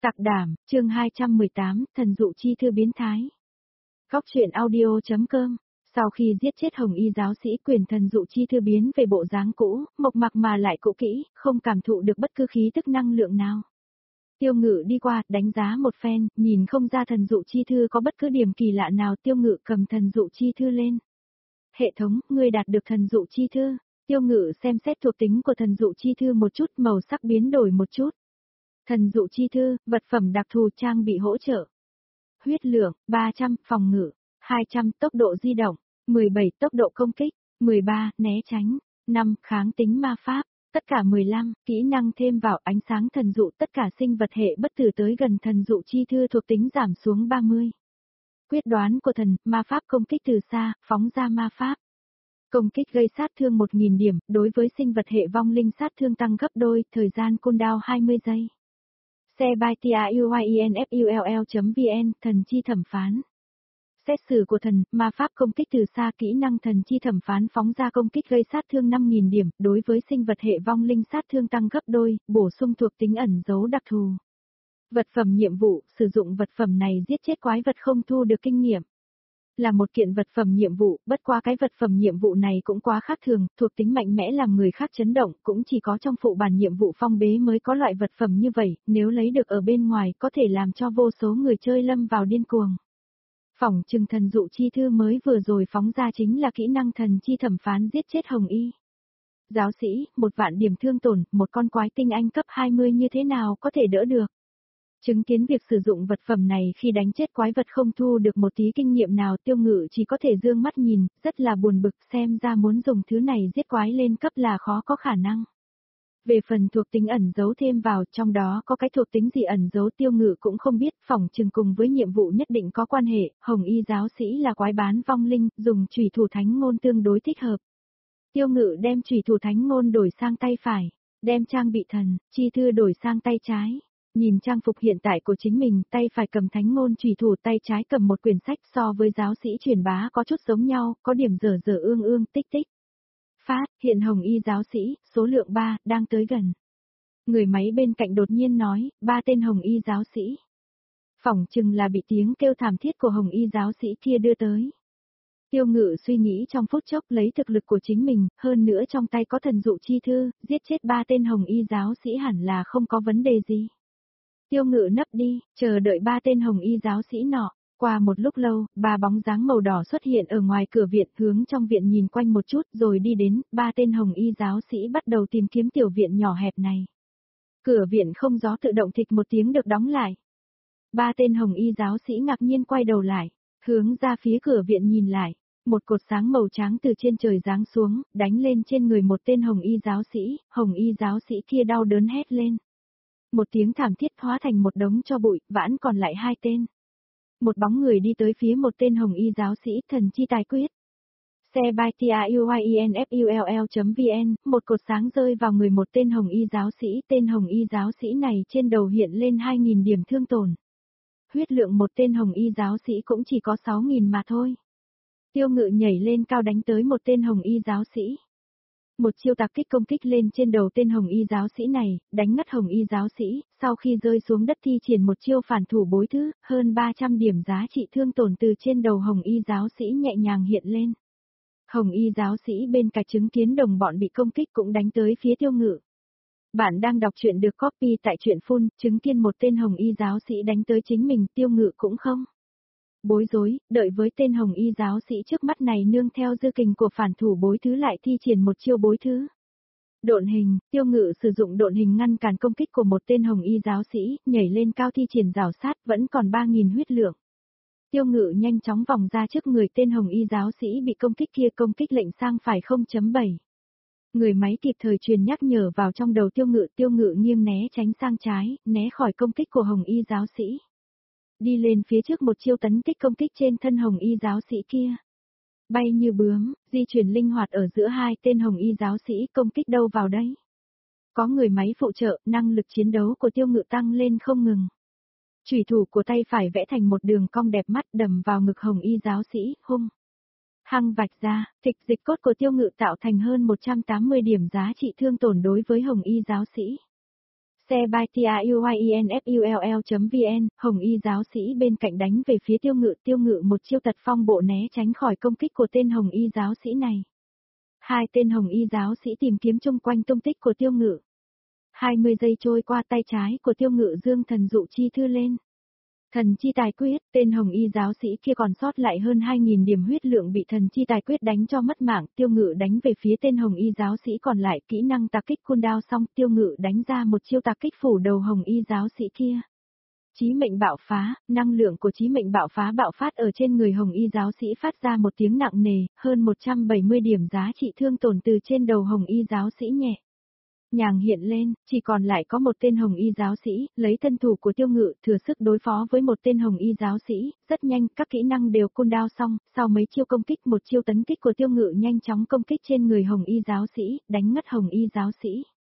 Sạc đảm, chương 218, thần dụ chi thư biến thái. Góc truyện audio.com. Sau khi giết chết Hồng Y giáo sĩ, quyền thần dụ chi thư biến về bộ dáng cũ, mộc mạc mà lại cũ kỹ, không cảm thụ được bất cứ khí tức năng lượng nào. Tiêu Ngự đi qua, đánh giá một phen, nhìn không ra thần dụ chi thư có bất cứ điểm kỳ lạ nào. Tiêu Ngự cầm thần dụ chi thư lên. Hệ thống, ngươi đạt được thần dụ chi thư. Tiêu Ngự xem xét thuộc tính của thần dụ chi thư một chút, màu sắc biến đổi một chút. Thần dụ chi thư, vật phẩm đặc thù trang bị hỗ trợ. Huyết lượng, 300, phòng ngự, 200, tốc độ di động, 17, tốc độ công kích, 13, né tránh, 5, kháng tính ma pháp, tất cả 15, kỹ năng thêm vào ánh sáng thần dụ, tất cả sinh vật hệ bất tử tới gần thần dụ chi thư thuộc tính giảm xuống 30. Quyết đoán của thần, ma pháp công kích từ xa, phóng ra ma pháp. Công kích gây sát thương 1000 điểm, đối với sinh vật hệ vong linh sát thương tăng gấp đôi, thời gian cooldown 20 giây. Xe by TIUYINFULL.vn, thần chi thẩm phán. Xét xử của thần, ma pháp công kích từ xa, kỹ năng thần chi thẩm phán phóng ra công kích gây sát thương 5000 điểm, đối với sinh vật hệ vong linh sát thương tăng gấp đôi, bổ sung thuộc tính ẩn dấu đặc thù. Vật phẩm nhiệm vụ, sử dụng vật phẩm này giết chết quái vật không thu được kinh nghiệm. Là một kiện vật phẩm nhiệm vụ, bất quá cái vật phẩm nhiệm vụ này cũng quá khác thường, thuộc tính mạnh mẽ làm người khác chấn động, cũng chỉ có trong phụ bản nhiệm vụ phong bế mới có loại vật phẩm như vậy, nếu lấy được ở bên ngoài có thể làm cho vô số người chơi lâm vào điên cuồng. Phỏng chừng thần dụ chi thư mới vừa rồi phóng ra chính là kỹ năng thần chi thẩm phán giết chết Hồng Y giáo sĩ, 1.000 điểm thương tổn, một con quái tinh anh cấp 20 như thế nào có thể đỡ được. Chứng kiến việc sử dụng vật phẩm này khi đánh chết quái vật không thu được một tí kinh nghiệm nào, Tiêu Ngự chỉ có thể dương mắt nhìn, rất là buồn bực, xem ra muốn dùng thứ này giết quái lên cấp là khó có khả năng. Về phần thuộc tính ẩn dấu thêm vào, trong đó có cái thuộc tính gì ẩn dấu Tiêu Ngự cũng không biết, phỏng chừng cùng với nhiệm vụ nhất định có quan hệ. Hồng Y giáo sĩ là quái bán vong linh, dùng chủy thủ thánh ngôn tương đối thích hợp. Tiêu Ngự đem chủy thủ thánh ngôn đổi sang tay phải, đem trang bị thần chi thư đổi sang tay trái. Nhìn trang phục hiện tại của chính mình, tay phải cầm thánh ngôn chủy thủ, tay trái cầm một quyển sách, so với giáo sĩ truyền bá có chút giống nhau, có điểm dở dở ương ương, tích tích. Phát, hiện Hồng Y giáo sĩ, số lượng 3, đang tới gần. Người máy bên cạnh đột nhiên nói, 3 tên Hồng Y giáo sĩ. Phỏng chừng là bị tiếng kêu thảm thiết của Hồng Y giáo sĩ kia đưa tới. Tiêu Ngự suy nghĩ trong phút chốc, lấy thực lực của chính mình, hơn nữa trong tay có thần dụ chi thư, giết chết 3 tên Hồng Y giáo sĩ hẳn là không có vấn đề gì. Tiêu Ngự nấp đi, chờ đợi 3 tên Hồng Y giáo sĩ nọ. Qua một lúc lâu, 3 bóng dáng màu đỏ xuất hiện ở ngoài cửa viện, hướng trong viện nhìn quanh một chút rồi đi đến. 3 tên Hồng Y giáo sĩ bắt đầu tìm kiếm tiểu viện nhỏ hẹp này. Cửa viện không gió tự động thịch một tiếng được đóng lại. 3 tên Hồng Y giáo sĩ ngạc nhiên quay đầu lại, hướng ra phía cửa viện nhìn lại. Một cột sáng màu trắng từ trên trời giáng xuống, đánh lên trên người một tên Hồng Y giáo sĩ. Hồng Y giáo sĩ kia đau đớn hét lên. Một tiếng thảm thiết hóa thành một đống cho bụi, vãn còn lại 2 tên. Một bóng người đi tới phía một tên Hồng Y giáo sĩ, thần chi tài quyết. Xe by TIUYINFULL.vn, một cột sáng rơi vào người một tên Hồng Y giáo sĩ, tên Hồng Y giáo sĩ này trên đầu hiện lên 2000 điểm thương tổn. Huyết lượng một tên Hồng Y giáo sĩ cũng chỉ có 6000 mà thôi. Tiêu Ngự nhảy lên cao đánh tới một tên Hồng Y giáo sĩ. Một chiêu tạc kích công kích lên trên đầu tên Hồng Y giáo sĩ này, đánh ngất Hồng Y giáo sĩ, sau khi rơi xuống đất thi triển một chiêu phản thủ bối thứ, hơn 300 điểm giá trị thương tổn từ trên đầu Hồng Y giáo sĩ nhẹ nhàng hiện lên. Hồng Y giáo sĩ bên cạnh chứng kiến đồng bọn bị công kích cũng đánh tới phía Tiêu Ngự. Bạn đang đọc truyện được copy tại truyện full, chứng kiến một tên Hồng Y giáo sĩ đánh tới chính mình, Tiêu Ngự cũng không bối rối, đợi với tên Hồng Y giáo sĩ trước mắt này nương theo dư kình của phản thủ bối thứ lại thi triển một chiêu bối thứ. Độn hình, Tiêu Ngự sử dụng độn hình ngăn cản công kích của một tên Hồng Y giáo sĩ, nhảy lên cao thi triển rào sát, vẫn còn 3000 huyết lượng. Tiêu Ngự nhanh chóng vòng ra trước người tên Hồng Y giáo sĩ bị công kích kia, công kích lệnh sang phải 0.7. Người máy kịp thời truyền nhắc nhở vào trong đầu Tiêu Ngự nghiêng né tránh sang trái, né khỏi công kích của Hồng Y giáo sĩ. Đi lên phía trước một chiêu tấn kích công kích trên thân Hồng Y giáo sĩ kia. Bay như bướm, di chuyển linh hoạt ở giữa 2 tên Hồng Y giáo sĩ, công kích đâu vào đấy. Có người máy phụ trợ, năng lực chiến đấu của Tiêu Ngự tăng lên không ngừng. Chủy thủ của tay phải vẽ thành một đường cong đẹp mắt đầm vào ngực Hồng Y giáo sĩ, hung hăng vạch ra, thịch dịch cốt của Tiêu Ngự tạo thành hơn 180 điểm giá trị thương tổn đối với Hồng Y giáo sĩ. Xe by TIUYINFULL.vn, Hồng Y giáo sĩ bên cạnh đánh về phía Tiêu Ngự một chiêu tật phong bộ né tránh khỏi công kích của tên Hồng Y giáo sĩ này. Hai tên Hồng Y giáo sĩ tìm kiếm chung quanh tung tích của Tiêu Ngự. 20 giây trôi qua, tay trái của Tiêu Ngự dương thần dụ chi thư lên. Thần chi tài quyết, tên Hồng Y giáo sĩ kia còn sót lại hơn 2.000 điểm huyết lượng bị thần chi tài quyết đánh cho mất mạng. Tiêu Ngự đánh về phía tên Hồng Y giáo sĩ còn lại, kỹ năng tạc kích cooldown xong, Tiêu Ngự đánh ra một chiêu tạc kích phủ đầu Hồng Y giáo sĩ kia. Chí mệnh bạo phá, năng lượng của chí mệnh bạo phá bạo phát ở trên người Hồng Y giáo sĩ phát ra một tiếng nặng nề, hơn 170 điểm giá trị thương tổn từ trên đầu Hồng Y giáo sĩ nhẹ nhàng hiện lên, chỉ còn lại có một tên Hồng Y giáo sĩ, lấy thân thủ của Tiêu Ngự thừa sức đối phó với một tên Hồng Y giáo sĩ, rất nhanh, các kỹ năng đều cooldown xong, sau mấy chiêu công kích, một chiêu tấn kích của Tiêu Ngự nhanh chóng công kích trên người Hồng Y giáo sĩ, đánh ngất Hồng Y giáo sĩ.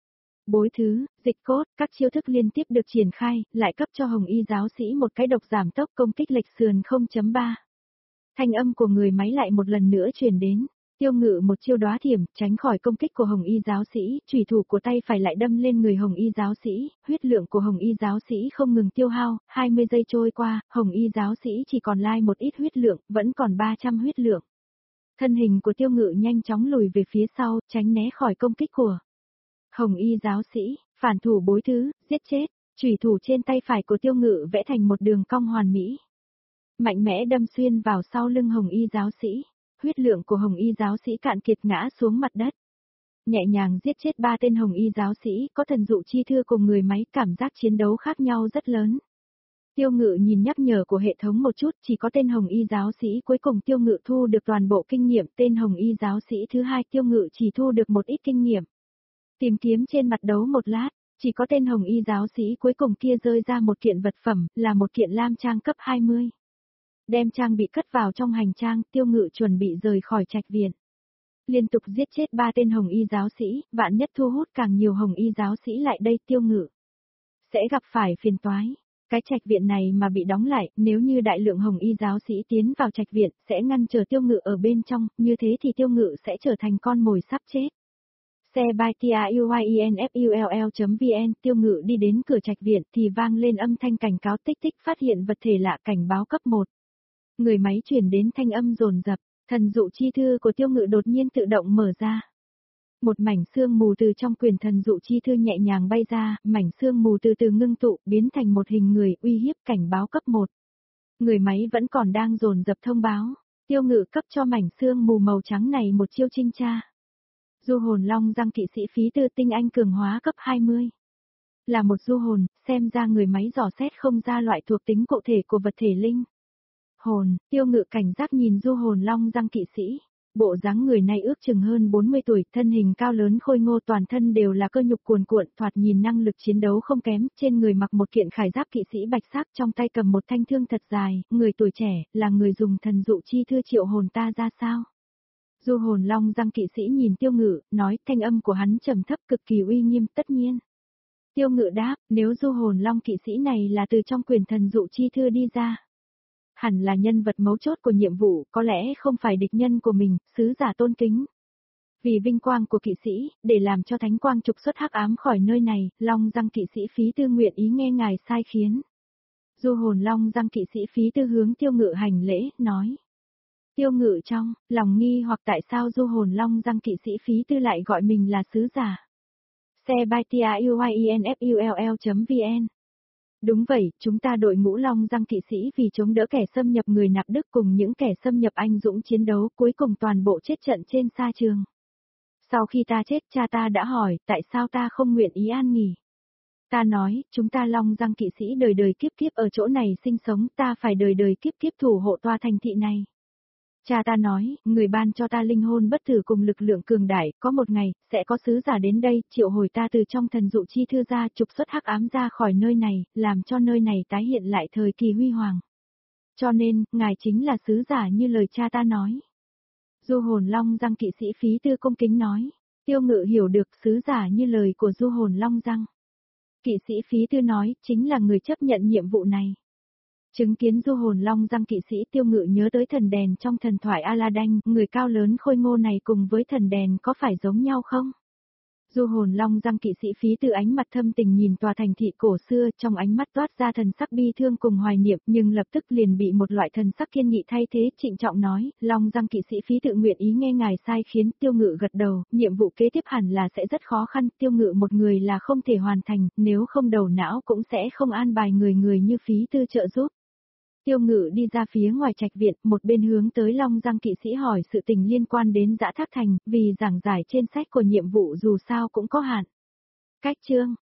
Bối thứ, dịch cốt, các chiêu thức liên tiếp được triển khai, lại cấp cho Hồng Y giáo sĩ một cái độc giảm tốc công kích lệch sườn 0.3. Thanh âm của người máy lại một lần nữa truyền đến. Tiêu Ngự một chiêu đóa thiểm, tránh khỏi công kích của Hồng Y giáo sĩ, chủy thủ của tay phải lại đâm lên người Hồng Y giáo sĩ, huyết lượng của Hồng Y giáo sĩ không ngừng tiêu hao, 20 giây trôi qua, Hồng Y giáo sĩ chỉ còn lại một ít huyết lượng, vẫn còn 300 huyết lượng. Thân hình của Tiêu Ngự nhanh chóng lùi về phía sau, tránh né khỏi công kích của Hồng Y giáo sĩ, phản thủ bối thứ, giết chết, chủy thủ trên tay phải của Tiêu Ngự vẽ thành một đường cong hoàn mỹ. Mạnh mẽ đâm xuyên vào sau lưng Hồng Y giáo sĩ. Huyết lượng của Hồng Y giáo sĩ cạn kiệt ngã xuống mặt đất. Nhẹ nhàng giết chết 3 tên Hồng Y giáo sĩ, có thần dụ chi thư cùng người máy, cảm giác chiến đấu khác nhau rất lớn. Tiêu Ngự nhìn nhắc nhở của hệ thống một chút, chỉ có tên Hồng Y giáo sĩ cuối cùng Tiêu Ngự thu được toàn bộ kinh nghiệm, tên Hồng Y giáo sĩ thứ hai Tiêu Ngự chỉ thu được một ít kinh nghiệm. Tìm kiếm trên mặt đấu một lát, chỉ có tên Hồng Y giáo sĩ cuối cùng kia rơi ra một kiện vật phẩm, là một kiện lam trang cấp 20. Đem trang bị cất vào trong hành trang, Tiêu Ngự chuẩn bị rời khỏi trạch viện. Liên tục giết chết 3 tên Hồng Y giáo sĩ, vạn nhất thu hút càng nhiều Hồng Y giáo sĩ lại đây, Tiêu Ngự sẽ gặp phải phiền toái. Cái trạch viện này mà bị đóng lại, nếu như đại lượng Hồng Y giáo sĩ tiến vào trạch viện, sẽ ngăn trở Tiêu Ngự ở bên trong, như thế thì Tiêu Ngự sẽ trở thành con mồi sắp chết. Xe by TIUYINFULL.vn, Tiêu Ngự đi đến cửa trạch viện thì vang lên âm thanh cảnh cáo tích tích phát hiện vật thể lạ, cảnh báo cấp 1. Người máy truyền đến thanh âm dồn dập, thần dụ chi thư của Tiêu Ngự đột nhiên tự động mở ra. Một mảnh sương mù từ trong quyển thần dụ chi thư nhẹ nhàng bay ra, mảnh sương mù từ từ ngưng tụ, biến thành một hình người, uy hiếp, cảnh báo cấp 1. Người máy vẫn còn đang dồn dập thông báo, Tiêu Ngự cấp cho mảnh sương mù màu trắng này một chiêu trinh tra. Du hồn long răng kỵ sĩ phí tư tinh anh cường hóa cấp 20. Là một du hồn, xem ra người máy dò xét không ra loại thuộc tính cụ thể của vật thể linh hồn. Tiêu Ngự cảnh giác nhìn du hồn long răng kỵ sĩ. Bộ dáng người này ước chừng hơn 40 tuổi, thân hình cao lớn khôi ngô, toàn thân đều là cơ nhục cuồn cuộn, thoạt nhìn năng lực chiến đấu không kém, trên người mặc một kiện khải giáp kỵ sĩ bạch sắc, trong tay cầm một thanh thương thật dài, người tuổi trẻ, là người dùng thần dụ chi thư triệu hồn ta ra sao? Du hồn long răng kỵ sĩ nhìn Tiêu Ngự, nói, thanh âm của hắn trầm thấp cực kỳ uy nghiêm, tất nhiên. Tiêu Ngự đáp, nếu du hồn long kỵ sĩ này là từ trong quyển thần dụ chi thư đi ra, hẳn là nhân vật mấu chốt của nhiệm vụ, có lẽ không phải địch nhân của mình, sứ giả tôn kính. Vì vinh quang của kỵ sĩ, để làm cho thánh quang trục xuất hắc ám khỏi nơi này, long răng kỵ sĩ phí tư nguyện ý nghe ngài sai khiến. Du hồn long răng kỵ sĩ phí tư hướng Tiêu Ngự hành lễ, nói. Tiêu Ngự trong lòng nghi hoặc tại sao du hồn long răng kỵ sĩ phí tư lại gọi mình là sứ giả. Xe by TIUYINFULL.vn. Đúng vậy, chúng ta đội ngũ long răng kỵ sĩ vì chống đỡ kẻ xâm nhập người nạp Đức cùng những kẻ xâm nhập anh dũng chiến đấu, cuối cùng toàn bộ chết trận trên sa trường. Sau khi ta chết, cha ta đã hỏi, tại sao ta không nguyện ý an nghỉ. Ta nói, chúng ta long răng kỵ sĩ đời đời kiếp kiếp ở chỗ này sinh sống, ta phải đời đời kiếp kiếp thủ hộ tòa thành thị này. Cha ta nói, người ban cho ta linh hồn bất tử cùng lực lượng cường đại, có một ngày, sẽ có sứ giả đến đây, triệu hồi ta từ trong thần dụ chi thư ra, trục xuất hắc ám ra khỏi nơi này, làm cho nơi này tái hiện lại thời kỳ huy hoàng. Cho nên, ngài chính là sứ giả như lời cha ta nói. Du hồn long răng kỵ sĩ phí tư cung kính nói. Tiêu Ngự hiểu được sứ giả như lời của du hồn long răng kỵ sĩ phí tư nói, chính là người chấp nhận nhiệm vụ này. Chứng kiến du hồn long răng kỵ sĩ, Tiêu Ngự nhớ tới thần đèn trong thần thoại Aladdin, người cao lớn khôi ngô này cùng với thần đèn có phải giống nhau không? Du hồn long răng kỵ sĩ Phí Tư ánh mặt thâm tình nhìn tòa thành thị cổ xưa, trong ánh mắt toát ra thần sắc bi thương cùng hoài niệm, nhưng lập tức liền bị một loại thần sắc kiên nghị thay thế, trịnh trọng nói, long răng kỵ sĩ Phí Tự nguyện ý nghe ngài sai khiến. Tiêu Ngự gật đầu, nhiệm vụ kế tiếp hẳn là sẽ rất khó khăn, Tiêu Ngự một người là không thể hoàn thành, nếu không đầu não cũng sẽ không an bài người như Phí Tư trợ giúp. Tiêu Ngự đi ra phía ngoài trạch viện, một bên hướng tới Long Giang kỵ sĩ hỏi sự tình liên quan đến Dã Thác Thành, vì giảng giải trên sách của nhiệm vụ dù sao cũng có hạn. Cách chương